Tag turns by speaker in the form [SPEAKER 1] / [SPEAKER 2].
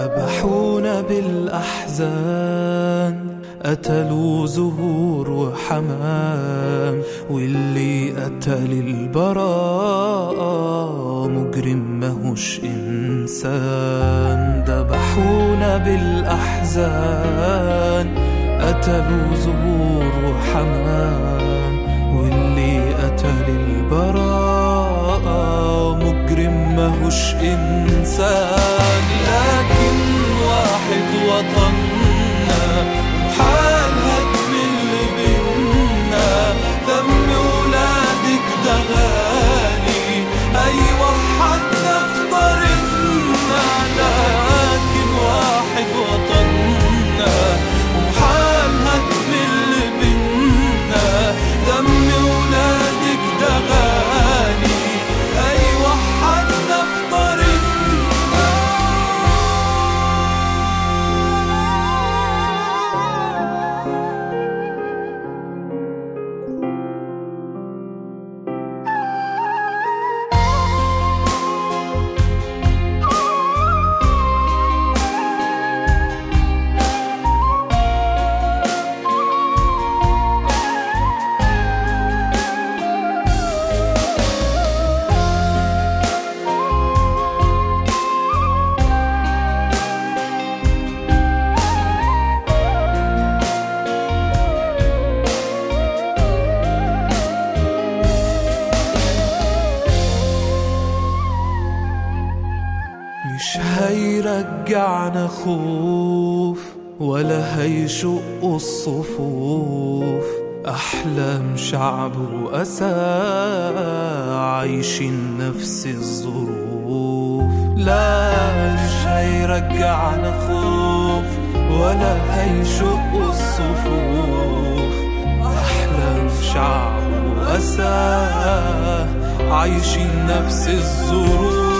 [SPEAKER 1] ذبحونا بالأحزان، قتلوا زهور وحمام، واللي قتل البراءة مجرم ماهوش إنسان. ذبحونا بالأحزان، قتلوا زهور وحمام، واللي قتل البراءة مجرم ماهوش إنسان. لكن واحد وطننا وحال هدم اللي بينا، دم ولادك ده غالي، أيوة حتى في طريقنا. لكن واحد وطننا وحال هدم اللي بينا، دم ولادك ده غالي، أيوة حتى في طريقنا. مش هيرجعنا خوف ولا هيشق الصفوف، أحلام شعب وأسى عايشين نفس الظروف. لا مش هيرجعنا خوف ولا هيشق الصفوف، أحلام شعب وأسى عايشين نفس الظروف.